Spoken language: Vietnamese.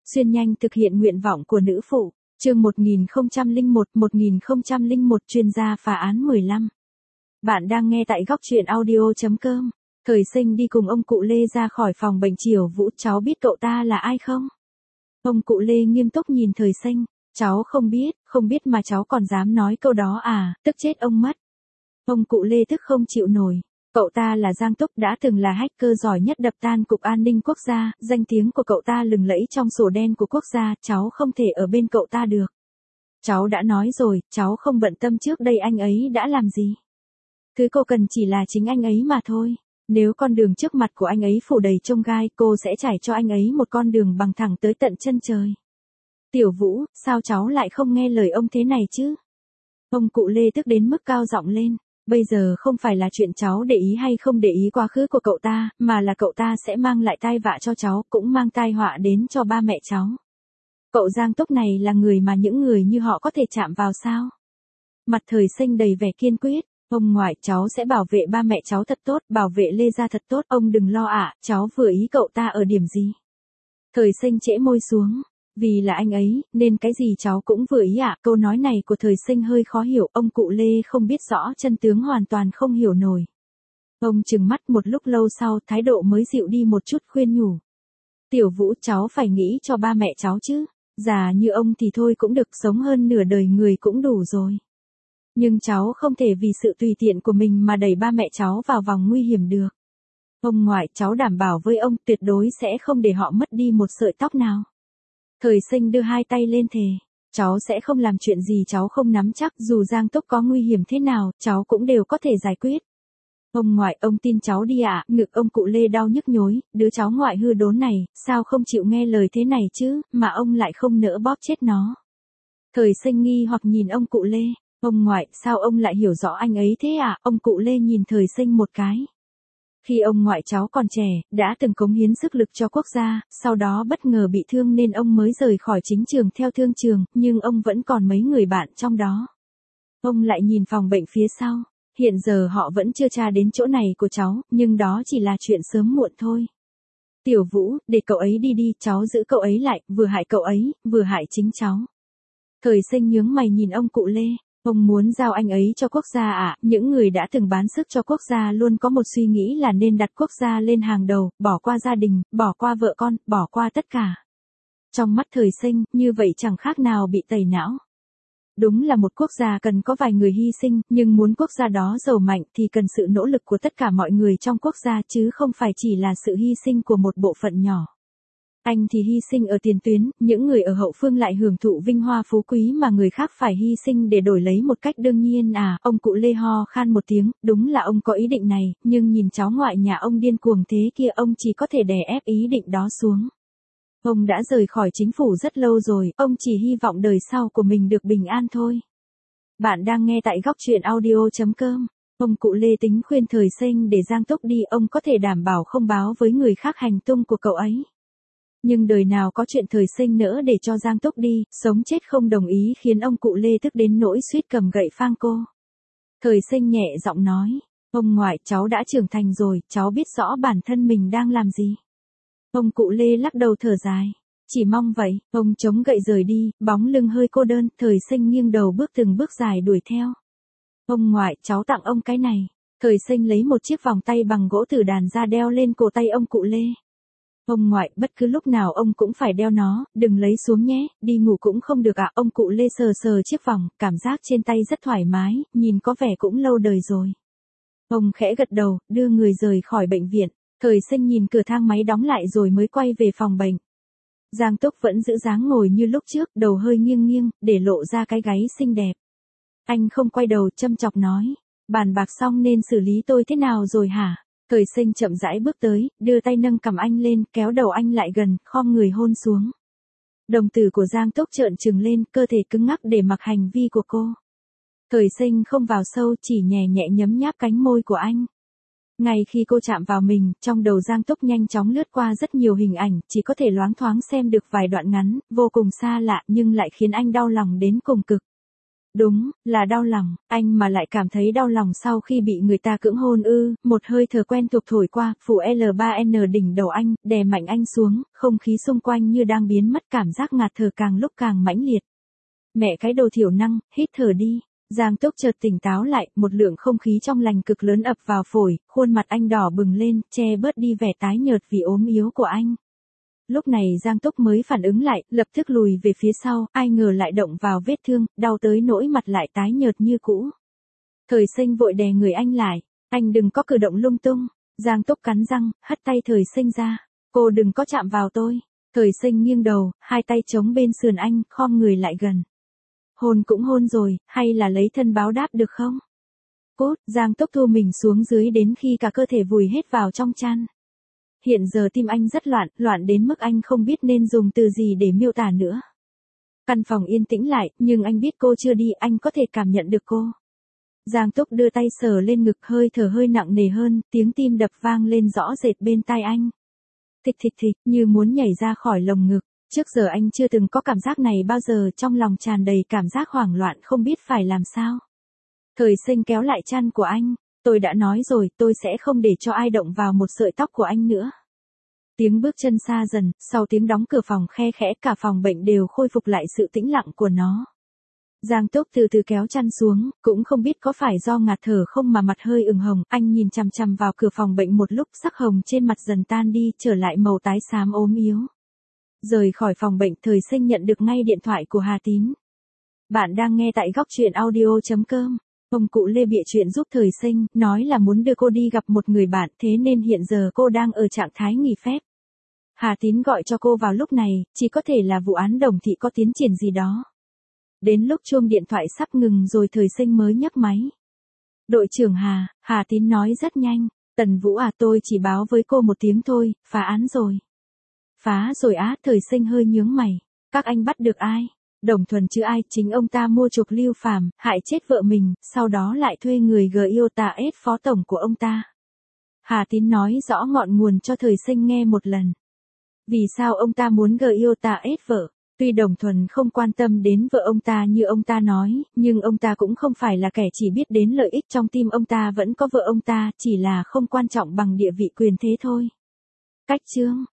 Xuyên nhanh thực hiện nguyện vọng của nữ phụ. Chương 1001 chuyên gia phá án 15. Bạn đang nghe tại góc truyện audio.com. Thời Sinh đi cùng ông cụ Lê ra khỏi phòng bệnh Triều Vũ, cháu biết cậu ta là ai không? Ông cụ Lê nghiêm túc nhìn Thời Sinh, cháu không biết mà cháu còn dám nói câu đó à, tức chết ông mất. Ông cụ Lê tức không chịu nổi. Cậu ta là Giang Túc, đã từng là hacker giỏi nhất đập tan Cục An ninh Quốc gia, danh tiếng của cậu ta lừng lẫy trong sổ đen của quốc gia, cháu không thể ở bên cậu ta được. Cháu đã nói rồi, cháu không bận tâm trước đây anh ấy đã làm gì. Thứ cô cần chỉ là chính anh ấy mà thôi. Nếu con đường trước mặt của anh ấy phủ đầy chông gai, cô sẽ trải cho anh ấy một con đường bằng thẳng tới tận chân trời. Tiểu Vũ, sao cháu lại không nghe lời ông thế này chứ? Ông cụ Lê tức đến mức cao giọng lên. Bây giờ không phải là chuyện cháu để ý hay không để ý quá khứ của cậu ta, mà là cậu ta sẽ mang lại tai vạ cho cháu, cũng mang tai họa đến cho ba mẹ cháu. Cậu Giang Túc này là người mà những người như họ có thể chạm vào sao? Mặt Thời Sinh đầy vẻ kiên quyết. Ông ngoại, cháu sẽ bảo vệ ba mẹ cháu thật tốt, bảo vệ Lê gia thật tốt, ông đừng lo ạ, cháu vừa ý cậu ta ở điểm gì? Thời Sinh trễ môi xuống. Vì là anh ấy, nên cái gì cháu cũng vừa ý ạ. Câu nói này của Thời Sinh hơi khó hiểu, ông cụ Lê không biết rõ chân tướng, hoàn toàn không hiểu nổi. Ông trừng mắt một lúc lâu sau, thái độ mới dịu đi một chút, khuyên nhủ. Tiểu Vũ, cháu phải nghĩ cho ba mẹ cháu chứ. Già như ông thì thôi cũng được, sống hơn nửa đời người cũng đủ rồi. Nhưng cháu không thể vì sự tùy tiện của mình mà đẩy ba mẹ cháu vào vòng nguy hiểm được. Ông ngoại, cháu đảm bảo với ông tuyệt đối sẽ không để họ mất đi một sợi tóc nào. Thời Sinh đưa hai tay lên thề. Cháu sẽ không làm chuyện gì cháu không nắm chắc, dù Giang Túc có nguy hiểm thế nào, cháu cũng đều có thể giải quyết. Ông ngoại, ông tin cháu đi ạ. Ngực ông cụ Lê đau nhức nhối, đứa cháu ngoại hư đốn này, sao không chịu nghe lời thế này chứ, mà ông lại không nỡ bóp chết nó. Thời Sinh nghi hoặc nhìn ông cụ Lê. Ông ngoại, sao ông lại hiểu rõ anh ấy thế ạ? Ông cụ Lê nhìn Thời Sinh một cái. Khi ông ngoại cháu còn trẻ, đã từng cống hiến sức lực cho quốc gia, sau đó bất ngờ bị thương nên ông mới rời khỏi chính trường theo thương trường, nhưng ông vẫn còn mấy người bạn trong đó. Ông lại nhìn phòng bệnh phía sau. Hiện giờ họ vẫn chưa tra đến chỗ này của cháu, nhưng đó chỉ là chuyện sớm muộn thôi. Tiểu Vũ, để cậu ấy đi đi, cháu giữ cậu ấy lại, vừa hại cậu ấy, vừa hại chính cháu. Thời Sinh nhướng mày nhìn ông cụ Lê. Ông muốn giao anh ấy cho quốc gia à? Những người đã từng bán sức cho quốc gia luôn có một suy nghĩ là nên đặt quốc gia lên hàng đầu, bỏ qua gia đình, bỏ qua vợ con, bỏ qua tất cả. Trong mắt Thời Sinh, như vậy chẳng khác nào bị tẩy não. Đúng là một quốc gia cần có vài người hy sinh, nhưng muốn quốc gia đó giàu mạnh thì cần sự nỗ lực của tất cả mọi người trong quốc gia chứ không phải chỉ là sự hy sinh của một bộ phận nhỏ. Anh thì hy sinh ở tiền tuyến, những người ở hậu phương lại hưởng thụ vinh hoa phú quý mà người khác phải hy sinh để đổi lấy một cách đương nhiên à. Ông cụ Lê ho khan một tiếng, đúng là ông có ý định này, nhưng nhìn cháu ngoại nhà ông điên cuồng thế kia, ông chỉ có thể đè ép ý định đó xuống. Ông đã rời khỏi chính phủ rất lâu rồi, ông chỉ hy vọng đời sau của mình được bình an thôi. Bạn đang nghe tại góc truyện audio.com. Ông cụ Lê tính khuyên Thời Sinh để Giang Túc đi, ông có thể đảm bảo không báo với người khác hành tung của cậu ấy. Nhưng đời nào có chuyện Thời Sinh nỡ để cho Giang Túc đi, sống chết không đồng ý, khiến ông cụ Lê tức đến nỗi suýt cầm gậy phang cô. Thời Sinh nhẹ giọng nói, ông ngoại, cháu đã trưởng thành rồi, cháu biết rõ bản thân mình đang làm gì. Ông cụ Lê lắc đầu thở dài, chỉ mong vậy. Ông chống gậy rời đi, bóng lưng hơi cô đơn. Thời Sinh nghiêng đầu bước từng bước dài đuổi theo. Ông ngoại, cháu tặng ông cái này. Thời Sinh lấy một chiếc vòng tay bằng gỗ tử đàn ra đeo lên cổ tay ông cụ Lê. Ông ngoại, bất cứ lúc nào ông cũng phải đeo nó, đừng lấy xuống nhé, đi ngủ cũng không được ạ. Ông cụ Lê sờ sờ chiếc vòng, cảm giác trên tay rất thoải mái, nhìn có vẻ cũng lâu đời rồi. Ông khẽ gật đầu, đưa người rời khỏi bệnh viện. Thời Sinh nhìn cửa thang máy đóng lại rồi mới quay về phòng bệnh. Giang Túc vẫn giữ dáng ngồi như lúc trước, đầu hơi nghiêng nghiêng, để lộ ra cái gáy xinh đẹp. Anh không quay đầu, châm chọc nói, bàn bạc xong nên xử lý tôi thế nào rồi hả? Thời Sinh chậm rãi bước tới, đưa tay nâng cằm anh lên, kéo đầu anh lại gần, khom người hôn xuống. Đồng tử của Giang Túc trợn trừng lên, cơ thể cứng ngắc để mặc hành vi của cô. Thời Sinh không vào sâu, chỉ nhẹ nhẹ nhấm nháp cánh môi của anh. Ngay khi cô chạm vào mình, trong đầu Giang Túc nhanh chóng lướt qua rất nhiều hình ảnh, chỉ có thể loáng thoáng xem được vài đoạn ngắn, vô cùng xa lạ nhưng lại khiến anh đau lòng đến cùng cực. Đúng, là đau lòng, anh mà lại cảm thấy đau lòng sau khi bị người ta cưỡng hôn ư, một hơi thở quen thuộc thổi qua, phủ L3N đỉnh đầu anh, đè mạnh anh xuống, không khí xung quanh như đang biến mất, cảm giác ngạt thở càng lúc càng mãnh liệt. Mẹ cái đồ thiểu năng, hít thở đi. Giang Túc chợt tỉnh táo lại, một lượng không khí trong lành cực lớn ập vào phổi, khuôn mặt anh đỏ bừng lên, che bớt đi vẻ tái nhợt vì ốm yếu của anh. Lúc này Giang Túc mới phản ứng lại, lập tức lùi về phía sau, ai ngờ lại động vào vết thương, đau tới nỗi mặt lại tái nhợt như cũ. Thời Sinh vội đè người anh lại, anh đừng có cử động lung tung. Giang Túc cắn răng, hất tay Thời Sinh ra, cô đừng có chạm vào tôi. Thời Sinh nghiêng đầu, hai tay chống bên sườn anh, khom người lại gần. Hôn cũng hôn rồi, hay là lấy thân báo đáp được không? Cút, Giang Túc thu mình xuống dưới đến khi cả cơ thể vùi hết vào trong chăn. Hiện giờ tim anh rất loạn, loạn đến mức anh không biết nên dùng từ gì để miêu tả nữa. Căn phòng yên tĩnh lại, nhưng anh biết cô chưa đi, anh có thể cảm nhận được cô. Giang Túc đưa tay sờ lên ngực, hơi thở hơi nặng nề hơn, tiếng tim đập vang lên rõ rệt bên tai anh. Thịch thịch thịch, như muốn nhảy ra khỏi lồng ngực. Trước giờ anh chưa từng có cảm giác này bao giờ, trong lòng tràn đầy cảm giác hoảng loạn không biết phải làm sao. Thời Sinh kéo lại chăn của anh, tôi đã nói rồi, tôi sẽ không để cho ai động vào một sợi tóc của anh nữa. Tiếng bước chân xa dần, sau tiếng đóng cửa phòng khe khẽ, cả phòng bệnh đều khôi phục lại sự tĩnh lặng của nó. Giang Túc từ từ kéo chăn xuống, cũng không biết có phải do ngạt thở không mà mặt hơi ửng hồng, anh nhìn chằm chằm vào cửa phòng bệnh một lúc, sắc hồng trên mặt dần tan đi, trở lại màu tái xám ốm yếu. Rời khỏi phòng bệnh, Thời Sinh nhận được ngay điện thoại của Hà Tín. Bạn đang nghe tại góc truyện audio.com. Ông cụ Lê bịa chuyện giúp Thời Sinh, nói là muốn đưa cô đi gặp một người bạn, thế nên hiện giờ cô đang ở trạng thái nghỉ phép. Hà Tín gọi cho cô vào lúc này, chỉ có thể là vụ án Đồng Thị có tiến triển gì đó. Đến lúc chuông điện thoại sắp ngừng rồi Thời Sinh mới nhấc máy. Đội trưởng Hà Tín nói rất nhanh. Tần Vũ tôi chỉ báo với cô một tiếng thôi, phá án rồi. Phá rồi Thời Sinh hơi nhướng mày. Các anh bắt được ai? Đồng Thuần chứ ai, chính ông ta mua chuộc Lưu Phàm, hại chết vợ mình, sau đó lại thuê người Giota S phó tổng của ông ta. Hà Tín nói rõ ngọn nguồn cho Thời Sinh nghe một lần. Vì sao ông ta muốn Giota S vợ? Tuy Đồng Thuần không quan tâm đến vợ ông ta như ông ta nói, nhưng ông ta cũng không phải là kẻ chỉ biết đến lợi ích, trong tim ông ta vẫn có vợ ông ta, chỉ là không quan trọng bằng địa vị quyền thế thôi. Cách chương